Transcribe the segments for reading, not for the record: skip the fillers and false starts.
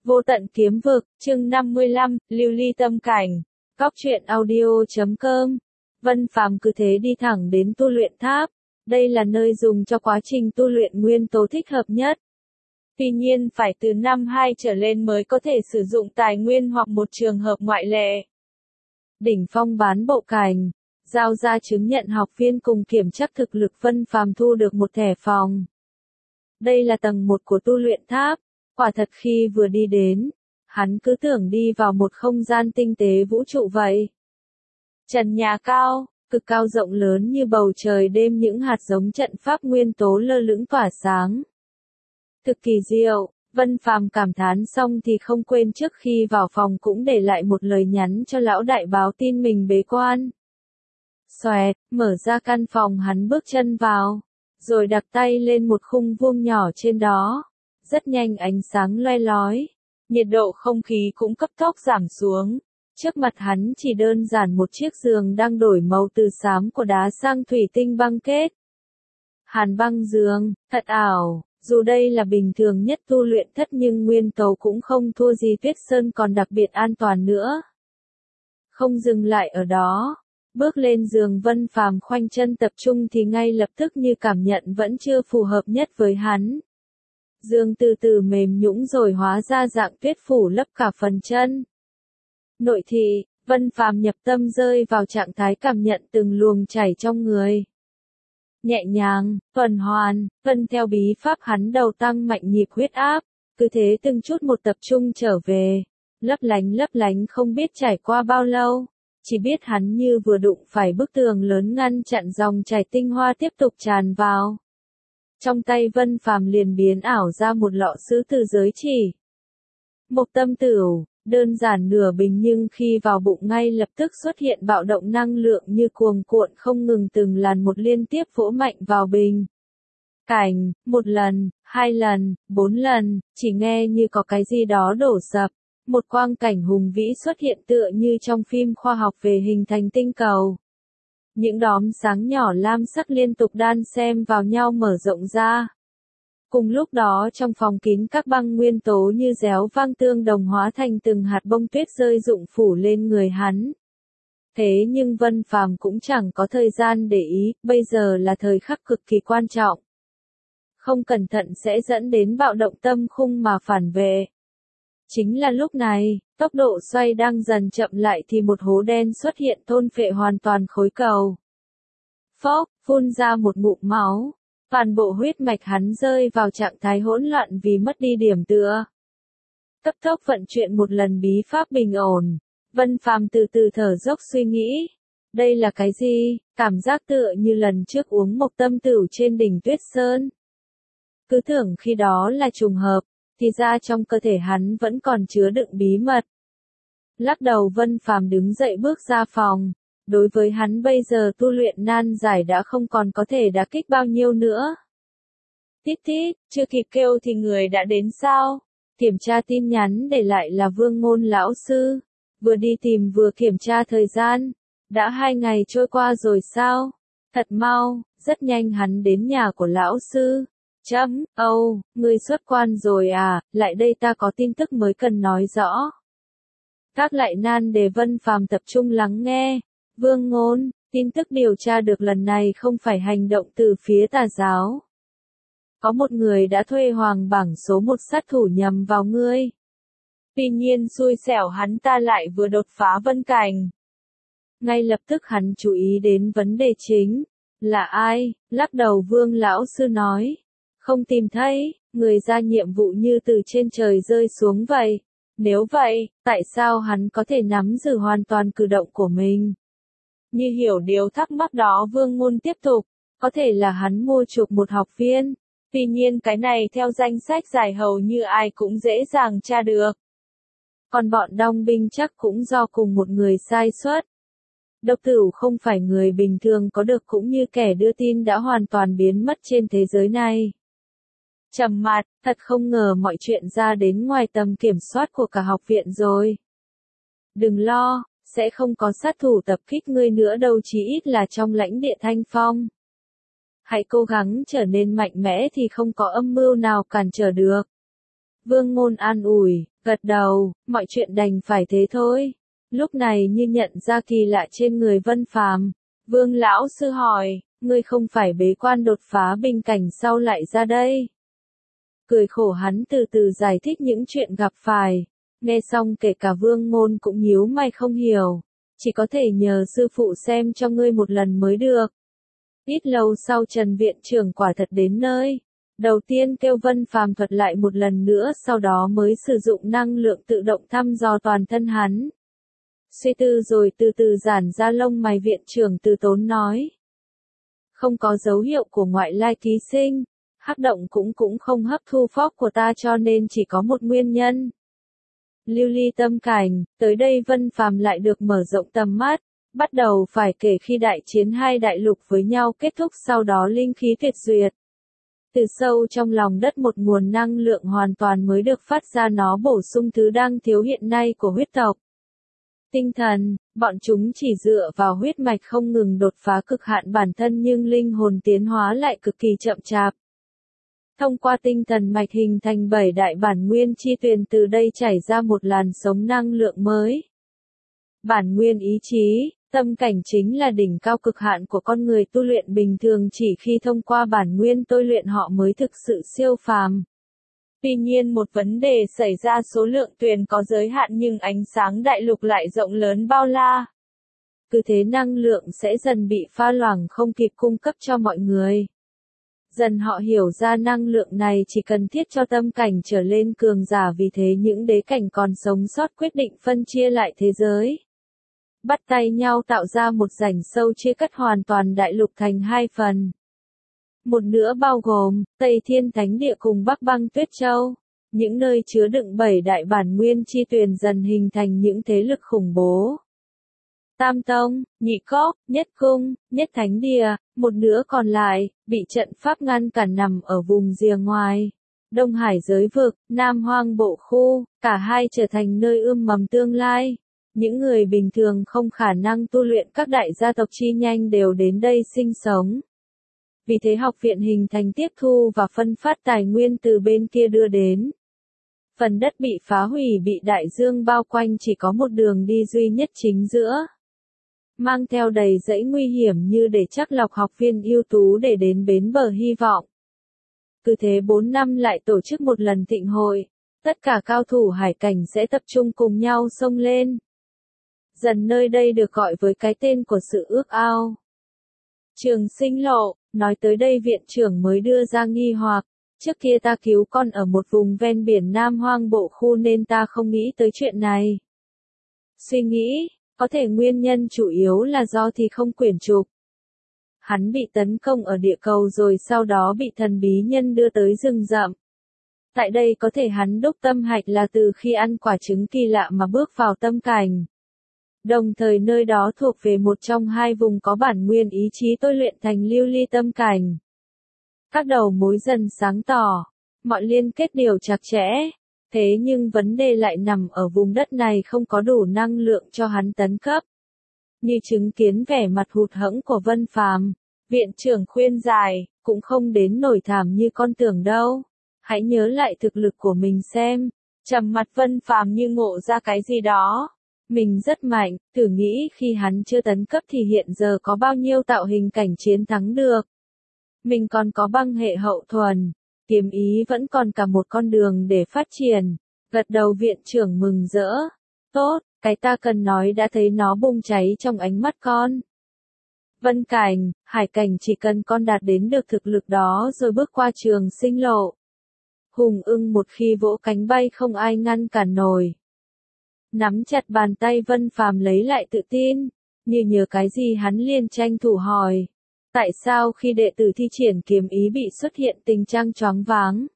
Vô tận kiếm vực, chương 55, lưu ly tâm cảnh. Góc truyện audio.com. Vân Phàm cứ thế đi thẳng đến tu luyện tháp. Đây là nơi dùng cho quá trình tu luyện nguyên tố thích hợp nhất. Tuy nhiên phải từ năm 2 trở lên mới có thể sử dụng tài nguyên hoặc một trường hợp ngoại lệ. Đỉnh phong bán bộ cảnh, giao ra chứng nhận học viên cùng kiểm tra thực lực. Vân Phàm thu được một thẻ phòng. Đây là tầng 1 của tu luyện tháp. Quả thật khi vừa đi đến, hắn cứ tưởng đi vào một không gian tinh tế vũ trụ vậy. Trần nhà cao, cực cao rộng lớn như bầu trời đêm, những hạt giống trận pháp nguyên tố lơ lửng tỏa sáng. Thực kỳ diệu, Vân Phàm cảm thán xong thì không quên trước khi vào phòng cũng để lại một lời nhắn cho lão đại báo tin mình bế quan. Xoẹt, mở ra căn phòng, hắn bước chân vào, rồi đặt tay lên một khung vuông nhỏ trên đó. Rất nhanh ánh sáng loe lói, nhiệt độ không khí cũng cấp tốc giảm xuống. Trước mặt hắn chỉ đơn giản một chiếc giường đang đổi màu từ xám của đá sang thủy tinh băng kết. Hàn băng giường, thật ảo, dù đây là bình thường nhất tu luyện thất nhưng nguyên tố cũng không thua gì Tuyết Sơn, còn đặc biệt an toàn nữa. Không dừng lại ở đó, bước lên giường, Vân Phàm khoanh chân tập trung thì ngay lập tức như cảm nhận vẫn chưa phù hợp nhất với hắn. Giường từ từ mềm nhũn rồi hóa ra dạng tuyết phủ lấp cả phần chân. Nội thị, Vân Phàm nhập tâm rơi vào trạng thái cảm nhận từng luồng chảy trong người. Nhẹ nhàng, tuần hoàn, tuân theo bí pháp hắn đầu tăng mạnh nhịp huyết áp, cứ thế từng chút một tập trung trở về, lấp lánh không biết trải qua bao lâu, chỉ biết hắn như vừa đụng phải bức tường lớn ngăn chặn dòng chảy tinh hoa tiếp tục tràn vào. Trong tay Vân Phàm liền biến ảo ra một lọ sứ từ giới chỉ. Mộc tâm tửu, đơn giản nửa bình nhưng khi vào bụng ngay lập tức xuất hiện bạo động năng lượng như cuồng cuộn không ngừng, từng làn một liên tiếp vỗ mạnh vào bình. Cảnh, một lần, 2 lần, 4 lần, chỉ nghe như có cái gì đó đổ sập. Một quang cảnh hùng vĩ xuất hiện tựa như trong phim khoa học về hình thành tinh cầu. Những đốm sáng nhỏ lam sắc liên tục đan xen vào nhau mở rộng ra. Cùng lúc đó trong phòng kín các băng nguyên tố như réo vang tương đồng hóa thành từng hạt bông tuyết rơi rụng phủ lên người hắn. Thế nhưng Vân Phàm cũng chẳng có thời gian để ý, bây giờ là thời khắc cực kỳ quan trọng. Không cẩn thận sẽ dẫn đến bạo động tâm khung mà phản vệ. Chính là lúc này, tốc độ xoay đang dần chậm lại thì một hố đen xuất hiện thôn phệ hoàn toàn khối cầu. Phốc, phun ra một ngụm máu, toàn bộ huyết mạch hắn rơi vào trạng thái hỗn loạn vì mất đi điểm tựa. Cấp tốc vận chuyển một lần bí pháp bình ổn, Vân Phàm từ từ thở dốc suy nghĩ. Đây là cái gì? Cảm giác tựa như lần trước uống mộc tâm tửu trên đỉnh Tuyết Sơn. Cứ tưởng khi đó là trùng hợp, thì ra trong cơ thể hắn vẫn còn chứa đựng bí mật. Lắc đầu, Vân Phàm đứng dậy bước ra phòng. Đối với hắn bây giờ tu luyện nan giải đã không còn có thể đả kích bao nhiêu nữa. Tít tít, chưa kịp kêu thì người đã đến sao? Kiểm tra tin nhắn để lại là Vương Ngôn lão sư. Vừa đi tìm vừa kiểm tra thời gian. Đã 2 ngày trôi qua rồi sao? Thật mau, rất nhanh hắn đến nhà của lão sư. Ngươi xuất quan rồi à, lại đây ta có tin tức mới cần nói rõ. Các lại nan để Vân Phàm tập trung lắng nghe. Vương Ngôn, tin tức điều tra được lần này không phải hành động từ phía tà giáo. Có một người đã thuê Hoàng bảng số 1 sát thủ nhằm vào ngươi. Tuy nhiên xui xẻo hắn ta lại vừa đột phá vân cảnh. Ngay lập tức hắn chú ý đến vấn đề chính. Là ai? Lắc đầu, Vương lão sư nói. Không tìm thấy, người ra nhiệm vụ như từ trên trời rơi xuống vậy. Nếu vậy, tại sao hắn có thể nắm giữ hoàn toàn cử động của mình? Như hiểu điều thắc mắc đó, Vương Ngôn tiếp tục. Có thể là hắn mua chuộc một học viên. Tuy nhiên cái này theo danh sách giải hầu như ai cũng dễ dàng tra được. Còn bọn đong binh chắc cũng do cùng một người sai suất. Độc Tửu không phải người bình thường có được, cũng như kẻ đưa tin đã hoàn toàn biến mất trên thế giới này. Trầm mặt, thật không ngờ mọi chuyện ra đến ngoài tầm kiểm soát của cả học viện rồi. Đừng lo, sẽ không có sát thủ tập kích ngươi nữa đâu, chí ít là trong lãnh địa Thanh Phong. Hãy cố gắng trở nên mạnh mẽ thì không có âm mưu nào cản trở được. Vương Ngôn an ủi, Gật đầu, mọi chuyện đành phải thế thôi. Lúc này như nhận ra kỳ lạ trên người Vân Phàm, Vương lão sư hỏi, ngươi không phải bế quan đột phá bình cảnh sau lại ra đây? Cười khổ hắn từ từ giải thích những chuyện gặp phải. Nghe xong kể cả Vương Ngôn cũng nhíu mày không hiểu. Chỉ có thể nhờ sư phụ xem cho ngươi một lần mới được. Ít lâu sau Trần viện trưởng quả thật đến nơi. Đầu tiên kêu Vân Phàm thuật lại một lần nữa, sau đó mới sử dụng năng lượng tự động thăm dò toàn thân hắn. Suy tư rồi từ từ giãn ra lông mày, viện trưởng từ tốn nói. Không có dấu hiệu của ngoại lai ký sinh. Hắc động cũng không hấp thu phóc của ta, cho nên chỉ có một nguyên nhân. Lưu ly tâm cảnh, tới đây Vân Phàm lại được mở rộng tầm mắt, bắt đầu phải kể khi đại chiến hai đại lục với nhau kết thúc, sau đó linh khí tuyệt duyệt. Từ sâu trong lòng đất một nguồn năng lượng hoàn toàn mới được phát ra, nó bổ sung thứ đang thiếu hiện nay của huyết tộc. Tinh thần, bọn chúng chỉ dựa vào huyết mạch không ngừng đột phá cực hạn bản thân, nhưng linh hồn tiến hóa lại cực kỳ chậm chạp. Thông qua tinh thần mạch hình thành 7 đại bản nguyên chi tuyền, từ đây chảy ra một làn sóng năng lượng mới. Bản nguyên ý chí, tâm cảnh chính là đỉnh cao cực hạn của con người tu luyện bình thường, chỉ khi thông qua bản nguyên tôi luyện họ mới thực sự siêu phàm. Tuy nhiên một vấn đề xảy ra, số lượng tuyền có giới hạn nhưng ánh sáng đại lục lại rộng lớn bao la. Cứ thế năng lượng sẽ dần bị pha loãng, không kịp cung cấp cho mọi người. Dần họ hiểu ra năng lượng này chỉ cần thiết cho tâm cảnh trở lên cường giả, vì thế những đế cảnh còn sống sót quyết định phân chia lại thế giới. Bắt tay nhau tạo ra một rãnh sâu chia cắt hoàn toàn đại lục thành hai phần. Một nửa bao gồm Tây Thiên Thánh Địa cùng Bắc Băng Tuyết Châu, những nơi chứa đựng 7 đại bản nguyên chi tuyền dần hình thành những thế lực khủng bố. Tam Tông, Nhị Cốc, Nhất Cung, Nhất Thánh Địa, một nửa còn lại, bị trận pháp ngăn cản nằm ở vùng rìa ngoài. Đông Hải giới vực, Nam Hoang bộ khu, cả hai trở thành nơi ươm mầm tương lai. Những người bình thường không khả năng tu luyện, các đại gia tộc chi nhanh đều đến đây sinh sống. Vì thế học viện hình thành tiếp thu và phân phát tài nguyên từ bên kia đưa đến. Phần đất bị phá hủy bị đại dương bao quanh, chỉ có một đường đi duy nhất chính giữa. Mang theo đầy dẫy nguy hiểm như để chắc lọc học viên ưu tú để đến bến bờ hy vọng. Cứ thế 4 năm lại tổ chức một lần thịnh hội, tất cả cao thủ hải cảnh sẽ tập trung cùng nhau xông lên. Dần nơi đây được gọi với cái tên của sự ước ao. Trường Sinh Lộ, nói tới đây viện trưởng mới đưa ra nghi hoặc. Trước kia ta cứu con ở một vùng ven biển Nam Hoang bộ khu nên ta không nghĩ tới chuyện này. Suy nghĩ, có thể nguyên nhân chủ yếu là do thì không quyển trục. Hắn bị tấn công ở địa cầu rồi sau đó bị thần bí nhân đưa tới rừng rậm. Tại đây có thể hắn đúc tâm hạch là từ khi ăn quả trứng kỳ lạ mà bước vào tâm cảnh. Đồng thời nơi đó thuộc về một trong hai vùng có bản nguyên ý chí tôi luyện thành lưu ly tâm cảnh. Các đầu mối dần sáng tỏ, mọi liên kết đều chặt chẽ. Thế nhưng vấn đề lại nằm ở vùng đất này không có đủ năng lượng cho hắn tấn cấp. Như chứng kiến vẻ mặt hụt hẫng của Vân Phàm, viện trưởng khuyên giải, cũng không đến nổi thảm như con tưởng đâu. Hãy nhớ lại thực lực của mình xem. Trầm mặt Vân Phàm như ngộ ra cái gì đó. Mình rất mạnh, thử nghĩ khi hắn chưa tấn cấp thì hiện giờ có bao nhiêu tạo hình cảnh chiến thắng được. Mình còn có băng hệ hậu thuần, kiếm ý vẫn còn cả một con đường để phát triển. Gật đầu viện trưởng mừng rỡ. Tốt, cái ta cần nói đã thấy nó bùng cháy trong ánh mắt con. Vân cảnh, hải cảnh chỉ cần con đạt đến được thực lực đó rồi bước qua trường sinh lộ. Hùng ưng một khi vỗ cánh bay không ai ngăn cản nổi. Nắm chặt bàn tay Vân Phàm lấy lại tự tin, như nhớ cái gì hắn liền tranh thủ hỏi. Tại sao khi đệ tử thi triển kiếm ý bị xuất hiện tình trạng choáng váng?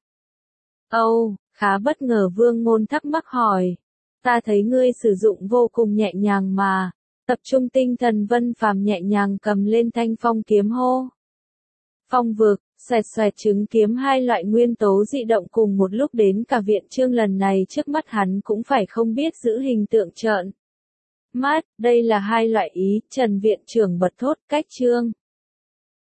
Âu, khá bất ngờ Vương Ngôn thắc mắc hỏi. Ta thấy ngươi sử dụng vô cùng nhẹ nhàng mà. Tập trung tinh thần Vân Phàm nhẹ nhàng cầm lên thanh phong kiếm hô. Phong vực, xoẹt xoẹt chứng kiếm hai loại nguyên tố dị động cùng một lúc đến cả viện chương lần này trước mắt hắn cũng phải không biết giữ hình tượng trợn mắt, đây là hai loại ý, Trần viện trưởng bật thốt cách chương.